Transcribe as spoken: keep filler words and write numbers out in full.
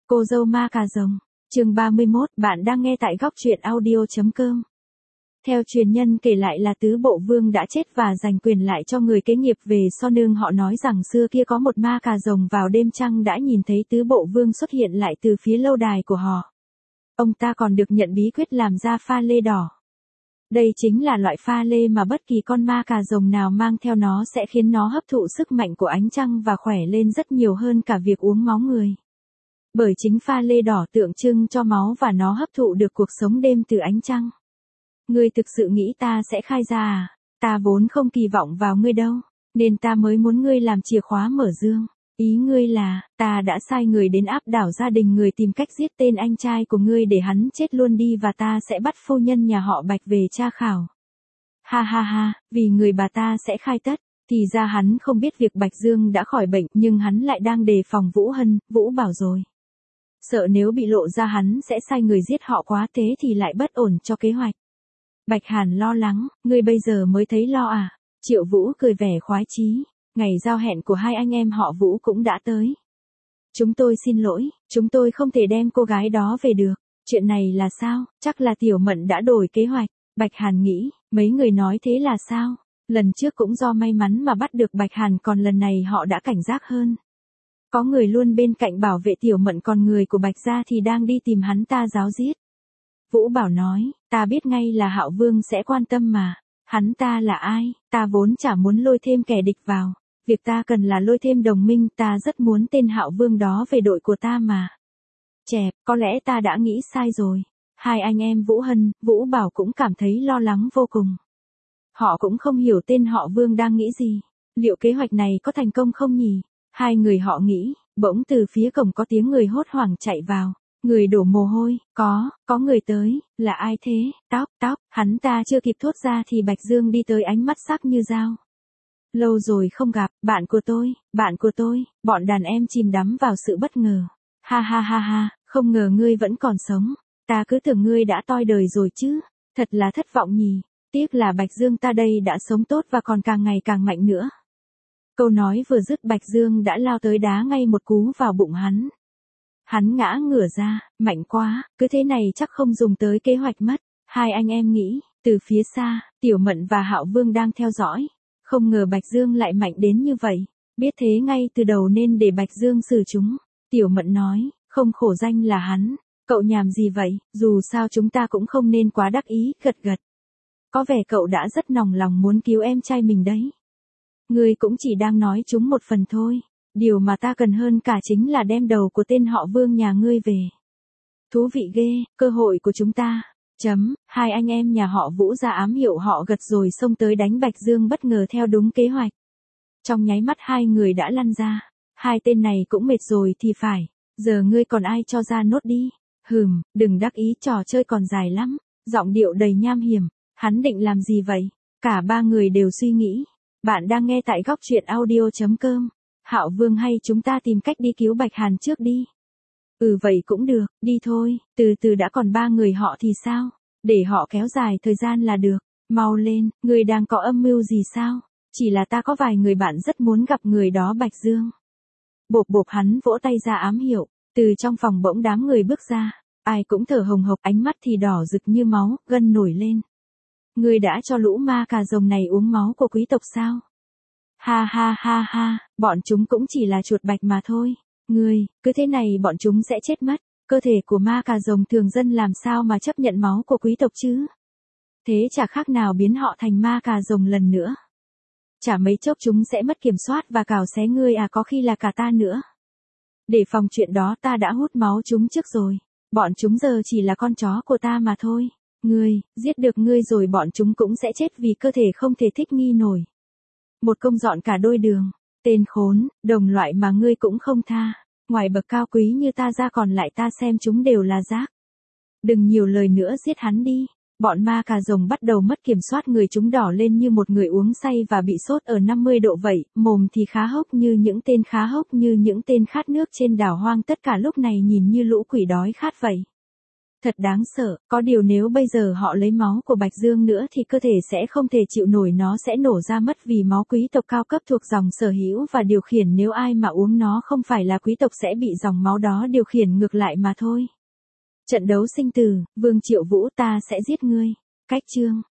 Cô dâu ma cà rồng. Chương ba mươi mốt, bạn đang nghe tại góc truyện audio chấm com. Theo truyền nhân kể lại là tứ bộ vương đã chết và giành quyền lại cho người kế nghiệp về so nương. Họ nói rằng xưa kia có một ma cà rồng vào đêm trăng đã nhìn thấy tứ bộ vương xuất hiện lại từ phía lâu đài của họ. Ông ta còn được nhận bí quyết làm ra pha lê đỏ. Đây chính là loại pha lê mà bất kỳ con ma cà rồng nào mang theo nó sẽ khiến nó hấp thụ sức mạnh của ánh trăng và khỏe lên rất nhiều hơn cả việc uống máu người. Bởi chính pha lê đỏ tượng trưng cho máu và nó hấp thụ được cuộc sống đêm từ ánh trăng. Ngươi thực sự nghĩ ta sẽ khai ra à? Ta vốn không kỳ vọng vào ngươi đâu, nên ta mới muốn ngươi làm chìa khóa mở dương. Ý ngươi là, ta đã sai người đến áp đảo gia đình người tìm cách giết tên anh trai của ngươi để hắn chết luôn đi và ta sẽ bắt phu nhân nhà họ Bạch về tra khảo. Ha ha ha, vì người bà ta sẽ khai tất. Thì ra hắn không biết việc Bạch Dương đã khỏi bệnh nhưng hắn lại đang đề phòng Vũ Hân, Vũ Bảo rồi. Sợ nếu bị lộ ra hắn sẽ sai người giết họ quá thế thì lại bất ổn cho kế hoạch. Bạch Hàn lo lắng, ngươi bây giờ mới thấy lo à? Triệu Vũ cười vẻ khoái chí, ngày giao hẹn của hai anh em họ Vũ cũng đã tới. Chúng tôi xin lỗi, chúng tôi không thể đem cô gái đó về được. Chuyện này là sao? Chắc là Tiểu Mận đã đổi kế hoạch. Bạch Hàn nghĩ, mấy người nói thế là sao? Lần trước cũng do may mắn mà bắt được Bạch Hàn, còn lần này họ đã cảnh giác hơn. Có người luôn bên cạnh bảo vệ Tiểu Mận, còn người của Bạch gia thì đang đi tìm hắn ta giáo giết. Vũ Bảo nói, ta biết ngay là Hạo Vương sẽ quan tâm mà. Hắn ta là ai? Ta vốn chả muốn lôi thêm kẻ địch vào. Việc ta cần là lôi thêm đồng minh, ta rất muốn tên Hạo Vương đó về đội của ta mà. Chẹp, có lẽ ta đã nghĩ sai rồi. Hai anh em Vũ Hân, Vũ Bảo cũng cảm thấy lo lắng vô cùng. Họ cũng không hiểu tên họ Vương đang nghĩ gì. Liệu kế hoạch này có thành công không nhỉ? Hai người họ nghĩ, bỗng từ phía cổng có tiếng người hốt hoảng chạy vào. Người đổ mồ hôi, có, có người tới, là ai thế? Tóc, tóc, hắn ta chưa kịp thốt ra thì Bạch Dương đi tới, ánh mắt sắc như dao. Lâu rồi không gặp, bạn của tôi, bạn của tôi. Bọn đàn em chìm đắm vào sự bất ngờ. Ha ha ha ha, không ngờ ngươi vẫn còn sống. Ta cứ tưởng ngươi đã toi đời rồi chứ. Thật là thất vọng nhỉ. Tiếc là Bạch Dương ta đây đã sống tốt và còn càng ngày càng mạnh nữa. Câu nói vừa dứt, Bạch Dương đã lao tới đá ngay một cú vào bụng hắn. Hắn ngã ngửa ra, mạnh quá, cứ thế này chắc không dùng tới kế hoạch mất. Hai anh em nghĩ, từ phía xa, Tiểu Mận và Hạo Vương đang theo dõi. Không ngờ Bạch Dương lại mạnh đến như vậy. Biết thế ngay từ đầu nên để Bạch Dương xử chúng. Tiểu Mận nói, không khổ danh là hắn. Cậu nhàm gì vậy, dù sao chúng ta cũng không nên quá đắc ý, gật gật. Có vẻ cậu đã rất nòng lòng muốn cứu em trai mình đấy. Ngươi cũng chỉ đang nói chúng một phần thôi. Điều mà ta cần hơn cả chính là đem đầu của tên họ Vương nhà ngươi về. Thú vị ghê, cơ hội của chúng ta. Chấm, hai anh em nhà họ Vũ ra ám hiệu họ gật rồi xông tới đánh Bạch Dương bất ngờ theo đúng kế hoạch. Trong nháy mắt hai người đã lăn ra. Hai tên này cũng mệt rồi thì phải. Giờ ngươi còn ai cho ra nốt đi. Hừm, đừng đắc ý, trò chơi còn dài lắm. Giọng điệu đầy nham hiểm. Hắn định làm gì vậy? Cả ba người đều suy nghĩ. Bạn đang nghe tại góc truyện audio chấm com. Hạo Vương, hay chúng ta tìm cách đi cứu Bạch Hàn trước đi. Ừ vậy cũng được, đi thôi, từ từ đã, còn ba người họ thì sao? Để họ kéo dài thời gian là được. Mau lên, người đang có âm mưu gì sao? Chỉ là ta có vài người bạn rất muốn gặp người đó. Bạch Dương. Bộp bộp, hắn vỗ tay ra ám hiệu. Từ trong phòng bỗng đám người bước ra. Ai cũng thở hồng hộc, ánh mắt thì đỏ rực như máu, gân nổi lên. Ngươi đã cho lũ ma cà rồng này uống máu của quý tộc sao? Ha ha ha ha, bọn chúng cũng chỉ là chuột bạch mà thôi. Ngươi, cứ thế này bọn chúng sẽ chết mất. Cơ thể của ma cà rồng thường dân làm sao mà chấp nhận máu của quý tộc chứ? Thế chả khác nào biến họ thành ma cà rồng lần nữa. Chả mấy chốc chúng sẽ mất kiểm soát và cào xé ngươi, à có khi là cả ta nữa. Để phòng chuyện đó ta đã hút máu chúng trước rồi. Bọn chúng giờ chỉ là con chó của ta mà thôi. Ngươi, giết được ngươi rồi bọn chúng cũng sẽ chết vì cơ thể không thể thích nghi nổi. Một công dọn cả đôi đường. Tên khốn, đồng loại mà ngươi cũng không tha. Ngoài bậc cao quý như ta ra còn lại ta xem chúng đều là rác. Đừng nhiều lời nữa, giết hắn đi. Bọn ma cà rồng bắt đầu mất kiểm soát, người chúng đỏ lên như một người uống say và bị sốt ở năm mươi độ vậy, mồm thì khá hốc như những tên khá hốc như những tên khát nước trên đảo hoang, tất cả lúc này nhìn như lũ quỷ đói khát vậy. Thật đáng sợ, có điều nếu bây giờ họ lấy máu của Bạch Dương nữa thì cơ thể sẽ không thể chịu nổi, nó sẽ nổ ra mất vì máu quý tộc cao cấp thuộc dòng sở hữu và điều khiển, nếu ai mà uống nó không phải là quý tộc sẽ bị dòng máu đó điều khiển ngược lại mà thôi. Trận đấu sinh tử, Vương Triệu Vũ, ta sẽ giết ngươi. Cách chương